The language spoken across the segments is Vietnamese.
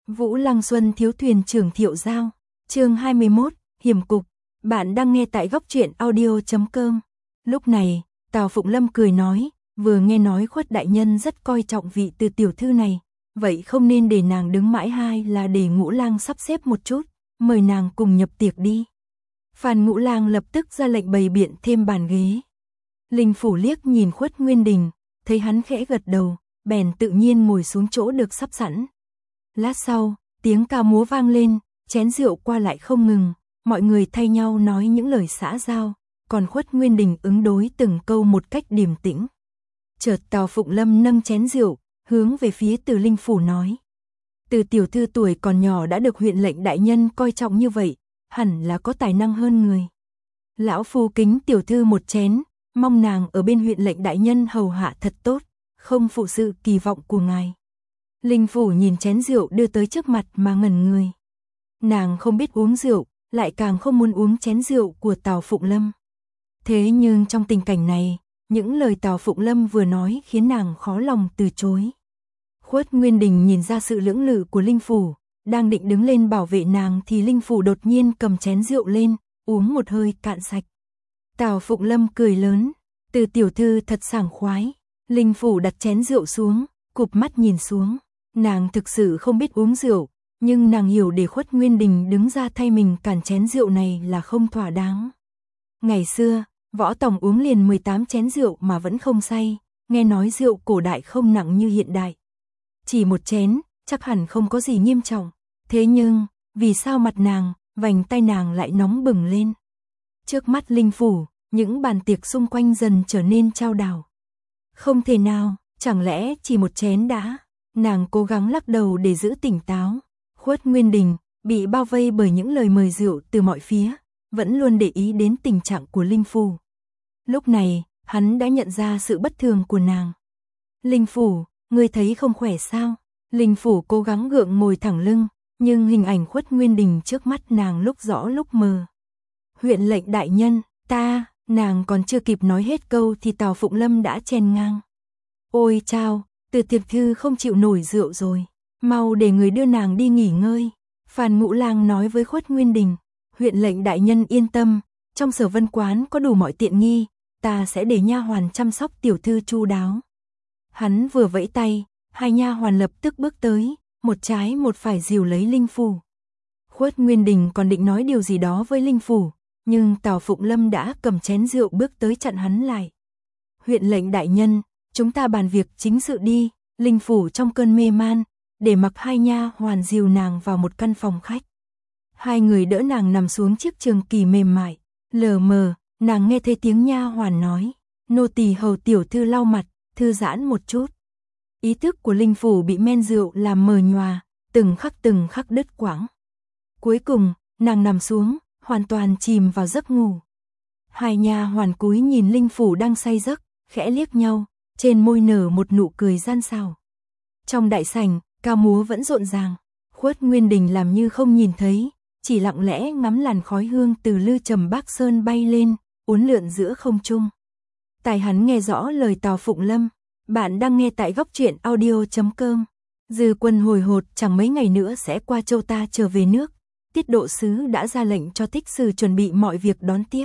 Vũ Lăng Xuân thiếu thuyền trưởng Thiệu Giao, chương 21, hiểm cục. Bạn đang nghe tại góc truyện audio.com. Lúc này, Tào Phụng Lâm cười nói, vừa nghe nói Khuất đại nhân rất coi trọng vị Từ tiểu thư này, vậy không nên để nàng đứng mãi, hay là để Ngũ Lang sắp xếp một chút, mời nàng cùng nhập tiệc đi. Phan Ngũ Lang lập tức ra lệnh bày biện thêm bàn ghế. Linh Phủ liếc nhìn Khuất Nguyên Đình, thấy hắn khẽ gật đầu, bèn tự nhiên ngồi xuống chỗ được sắp sẵn. Lát sau, tiếng ca múa vang lên, chén rượu qua lại không ngừng, mọi người thay nhau nói những lời xã giao, còn Khuất Nguyên Đình ứng đối từng câu một cách điềm tĩnh. Chợt Tào Phụng Lâm nâng chén rượu, hướng về phía Từ Linh Phủ nói: Từ tiểu thư tuổi còn nhỏ đã được huyện lệnh đại nhân coi trọng như vậy, hẳn là có tài năng hơn người. Lão phu kính tiểu thư một chén, mong nàng ở bên huyện lệnh đại nhân hầu hạ thật tốt, không phụ sự kỳ vọng của ngài. Linh Phủ nhìn chén rượu đưa tới trước mặt mà ngẩn người. Nàng không biết uống rượu, lại càng không muốn uống chén rượu của Tào Phụng Lâm. Thế nhưng trong tình cảnh này, những lời Tào Phụng Lâm vừa nói khiến nàng khó lòng từ chối. Khuất Nguyên Đình nhìn ra sự lưỡng lự của Linh Phủ, đang định đứng lên bảo vệ nàng thì Linh Phủ đột nhiên cầm chén rượu lên, uống một hơi cạn sạch. Tào Phụng Lâm cười lớn, Từ tiểu thư thật sảng khoái. Linh Phủ đặt chén rượu xuống, cụp mắt nhìn xuống. Nàng thực sự không biết uống rượu, nhưng nàng hiểu để Khuất Nguyên Đình đứng ra thay mình cản chén rượu này là không thỏa đáng. Ngày xưa, Võ Tòng uống liền 18 chén rượu mà vẫn không say, nghe nói rượu cổ đại không nặng như hiện đại. Chỉ một chén, chắc hẳn không có gì nghiêm trọng. Thế nhưng, vì sao mặt nàng, vành tay nàng lại nóng bừng lên? Trước mắt Linh Phủ, những bàn tiệc xung quanh dần trở nên chao đảo. Không thể nào, chẳng lẽ chỉ một chén đã? Nàng cố gắng lắc đầu để giữ tỉnh táo. Khuất Nguyên Đình, bị bao vây bởi những lời mời rượu từ mọi phía, vẫn luôn để ý đến tình trạng của Linh Phủ. Lúc này, hắn đã nhận ra sự bất thường của nàng. Linh Phủ, ngươi thấy không khỏe sao? Linh Phủ cố gắng gượng ngồi thẳng lưng, nhưng hình ảnh Khuất Nguyên Đình trước mắt nàng lúc rõ lúc mờ. Huyện lệnh đại nhân, nàng còn chưa kịp nói hết câu thì Tào Phụng Lâm đã chen ngang. Ôi chao, Từ tiểu thư không chịu nổi rượu rồi, mau để người đưa nàng đi nghỉ ngơi. Phan Ngũ Lang nói với Khuất Nguyên Đình, huyện lệnh đại nhân yên tâm, trong Sở Vân quán có đủ mọi tiện nghi, ta sẽ để nha hoàn chăm sóc tiểu thư chu đáo. Hắn vừa vẫy tay, hai nha hoàn lập tức bước tới, một trái một phải dìu lấy Linh Phủ. Khuất Nguyên Đình còn định nói điều gì đó với Linh Phủ, nhưng Tào Phụng Lâm đã cầm chén rượu bước tới chặn hắn lại. Huyện lệnh đại nhân, chúng ta bàn việc chính sự đi. Linh Phủ trong cơn mê man, để mặc hai nha hoàn dìu nàng vào một căn phòng khách. Hai người đỡ nàng nằm xuống chiếc trường kỳ mềm mại. Lờ mờ, nàng nghe thấy tiếng nha hoàn nói, nô tỳ hầu tiểu thư lau mặt, thư giãn một chút. Ý thức của Linh Phủ bị men rượu làm mờ nhòa, từng khắc đứt quãng. Cuối cùng, nàng nằm xuống, hoàn toàn chìm vào giấc ngủ. Hai nha hoàn cúi nhìn Linh Phủ đang say giấc, khẽ liếc nhau, trên môi nở một nụ cười gian xảo. Trong đại sảnh, ca múa vẫn rộn ràng. Khuất Nguyên Đình làm như không nhìn thấy, chỉ lặng lẽ ngắm làn khói hương từ Lư Trầm Bắc Sơn bay lên, uốn lượn giữa không trung. Tai hắn nghe rõ lời Tào Phụng Lâm. Bạn đang nghe tại góc truyện audio.com. Dư Quân hồi hột chẳng mấy ngày nữa sẽ qua châu ta trở về nước. Tiết độ sứ đã ra lệnh cho Thích Sử chuẩn bị mọi việc đón tiếp.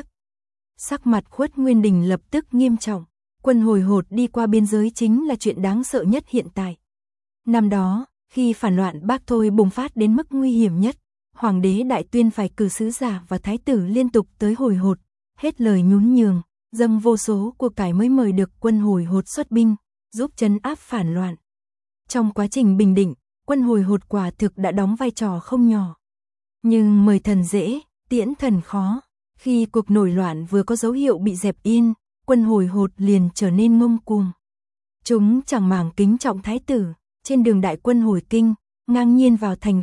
Sắc mặt Khuất Nguyên Đình lập tức nghiêm trọng. Quân hồi hột đi qua biên giới chính là chuyện đáng sợ nhất hiện tại. Năm đó, khi phản loạn Bác Thôi bùng phát đến mức nguy hiểm nhất, Hoàng đế Đại Tuyên phải cử sứ giả và thái tử liên tục tới hồi hột, hết lời nhún nhường, dâng vô số của cải mới mời được quân hồi hột xuất binh, giúp trấn áp phản loạn. Trong quá trình bình định, quân hồi hột quả thực đã đóng vai trò không nhỏ. Nhưng mời thần dễ, tiễn thần khó. Khi cuộc nổi loạn vừa có dấu hiệu bị dẹp yên, quân hồi hột liền trở nên ngông cuồng. Chúng chẳng màng kính trọng thái tử, trên đường đại quân hồi kinh, ngang nhiên vào thành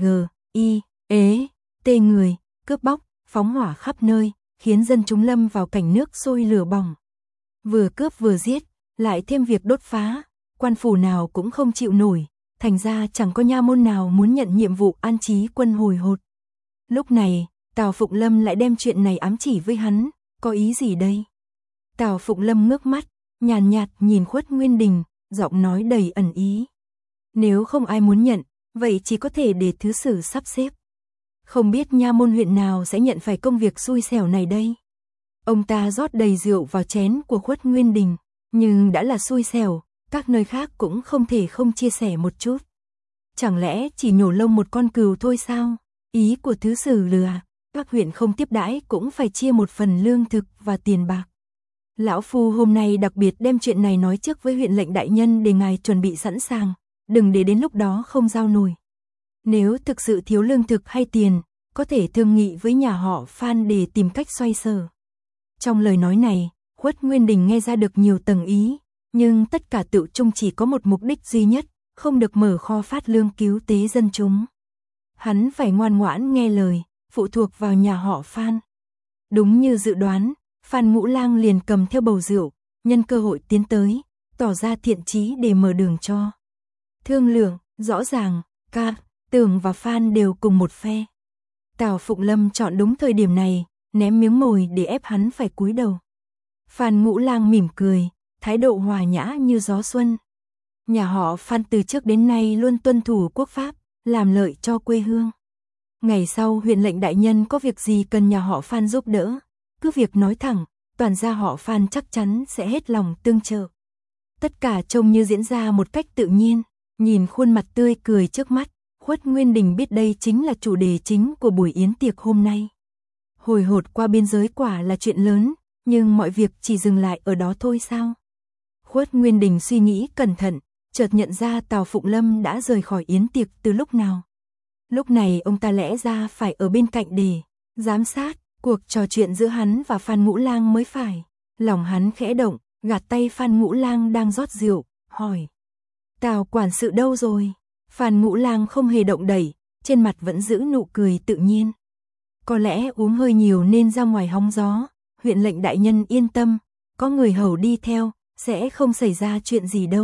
T người, cướp bóc, phóng hỏa khắp nơi, khiến dân chúng lâm vào cảnh nước sôi lửa bỏng. Vừa cướp vừa giết, lại thêm việc đốt phá, quan phủ nào cũng không chịu nổi, thành ra chẳng có nha môn nào muốn nhận nhiệm vụ an trí quân hồi hột. Lúc này, Tào Phụng Lâm lại đem chuyện này ám chỉ với hắn, có ý gì đây? Tào Phụng Lâm ngước mắt, nhàn nhạt nhìn Khuất Nguyên Đình, giọng nói đầy ẩn ý. Nếu không ai muốn nhận, vậy chỉ có thể để thứ sử sắp xếp. Không biết nha môn huyện nào sẽ nhận phải công việc xui xẻo này đây. Ông ta rót đầy rượu vào chén của Khuất Nguyên Đình, nhưng đã là xui xẻo, các nơi khác cũng không thể không chia sẻ một chút. Chẳng lẽ chỉ nhổ lông một con cừu thôi sao? Ý của thứ sử là các huyện không tiếp đãi cũng phải chia một phần lương thực và tiền bạc. Lão phu hôm nay đặc biệt đem chuyện này nói trước với huyện lệnh đại nhân để ngài chuẩn bị sẵn sàng, đừng để đến lúc đó không giao nổi. Nếu thực sự thiếu lương thực hay tiền, có thể thương nghị với nhà họ Phan để tìm cách xoay sở. Trong lời nói này, Khuất Nguyên Đình nghe ra được nhiều tầng ý, nhưng tất cả tự chung chỉ có một mục đích duy nhất, không được mở kho phát lương cứu tế dân chúng. Hắn phải ngoan ngoãn nghe lời, phụ thuộc vào nhà họ Phan. Đúng như dự đoán, Phan Ngũ Lang liền cầm theo bầu rượu, nhân cơ hội tiến tới, tỏ ra thiện chí để mở đường cho. Thương lượng, rõ ràng, Tường và Phan đều cùng một phe. Tào Phụng Lâm chọn đúng thời điểm này, ném miếng mồi để ép hắn phải cúi đầu. Phan Ngũ Lang mỉm cười, thái độ hòa nhã như gió xuân. Nhà họ Phan từ trước đến nay luôn tuân thủ quốc pháp, làm lợi cho quê hương. Ngày sau huyện lệnh đại nhân có việc gì cần nhà họ Phan giúp đỡ, cứ việc nói thẳng, toàn gia họ Phan chắc chắn sẽ hết lòng tương trợ. Tất cả trông như diễn ra một cách tự nhiên, nhìn khuôn mặt tươi cười trước mắt, Khuất Nguyên Đình biết đây chính là chủ đề chính của buổi yến tiệc hôm nay. Hồi hột qua biên giới quả là chuyện lớn, nhưng mọi việc chỉ dừng lại ở đó thôi sao? Khuất Nguyên Đình suy nghĩ cẩn thận, chợt nhận ra Tào Phụng Lâm đã rời khỏi yến tiệc từ lúc nào. Lúc này ông ta lẽ ra phải ở bên cạnh để giám sát cuộc trò chuyện giữa hắn và Phan Ngũ Lang mới phải. Lòng hắn khẽ động, gạt tay Phan Ngũ Lang đang rót rượu, hỏi: Tào quản sự đâu rồi? Phan Ngũ Lang không hề động đẩy, trên mặt vẫn giữ nụ cười tự nhiên. Có lẽ uống hơi nhiều nên ra ngoài hóng gió, huyện lệnh đại nhân yên tâm, có người hầu đi theo, sẽ không xảy ra chuyện gì đâu.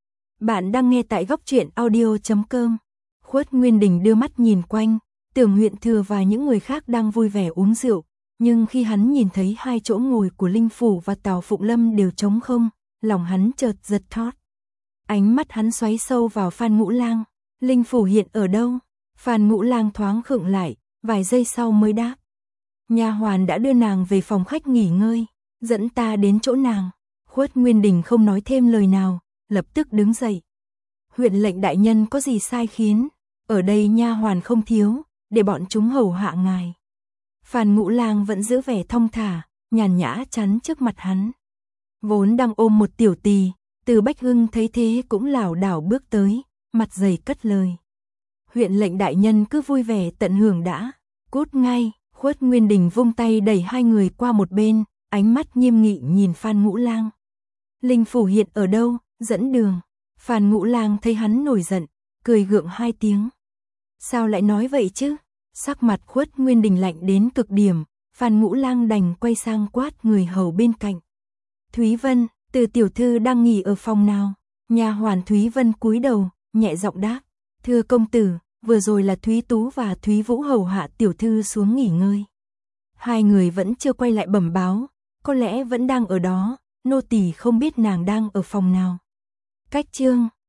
Bạn đang nghe tại góc truyện audio.com. Khuất Nguyên Đình đưa mắt nhìn quanh, tưởng huyện thừa và những người khác đang vui vẻ uống rượu, nhưng khi hắn nhìn thấy hai chỗ ngồi của Linh Phủ và Tào Phụng Lâm đều trống không, lòng hắn chợt giật thót. Ánh mắt hắn xoáy sâu vào Phan Ngũ Lang. Linh Phủ hiện ở đâu? Phan Ngũ Lang thoáng khựng lại, vài giây sau mới đáp. Nha hoàn đã đưa nàng về phòng khách nghỉ ngơi, dẫn ta đến chỗ nàng. Khuất Nguyên Đình không nói thêm lời nào, lập tức đứng dậy. Huyện lệnh đại nhân có gì sai khiến? Ở đây nha hoàn không thiếu, để bọn chúng hầu hạ ngài. Phan Ngũ Lang vẫn giữ vẻ thong thả, nhàn nhã chắn trước mặt hắn. Vốn đang ôm một tiểu tỳ, Từ Bách Hưng thấy thế cũng lảo đảo bước tới, mặt dày cất lời. Huyện lệnh đại nhân cứ vui vẻ tận hưởng đã, cút ngay. Khuất Nguyên Đình vung tay đẩy hai người qua một bên, ánh mắt nghiêm nghị nhìn Phan Ngũ Lang. Linh Phủ hiện ở đâu? Dẫn đường. Phan Ngũ Lang thấy hắn nổi giận, cười gượng hai tiếng. Sao lại nói vậy chứ? Sắc mặt Khuất Nguyên Đình lạnh đến cực điểm, Phan Ngũ Lang đành quay sang quát người hầu bên cạnh. Thúy Vân, Từ tiểu thư đang nghỉ ở phòng nào? Nha hoàn Thúy Vân cúi đầu, nhẹ giọng đáp. Thưa công tử, vừa rồi là Thúy Tú và Thúy Vũ hầu hạ tiểu thư xuống nghỉ ngơi. Hai người vẫn chưa quay lại bẩm báo, có lẽ vẫn đang ở đó, nô tỳ không biết nàng đang ở phòng nào. Cách chương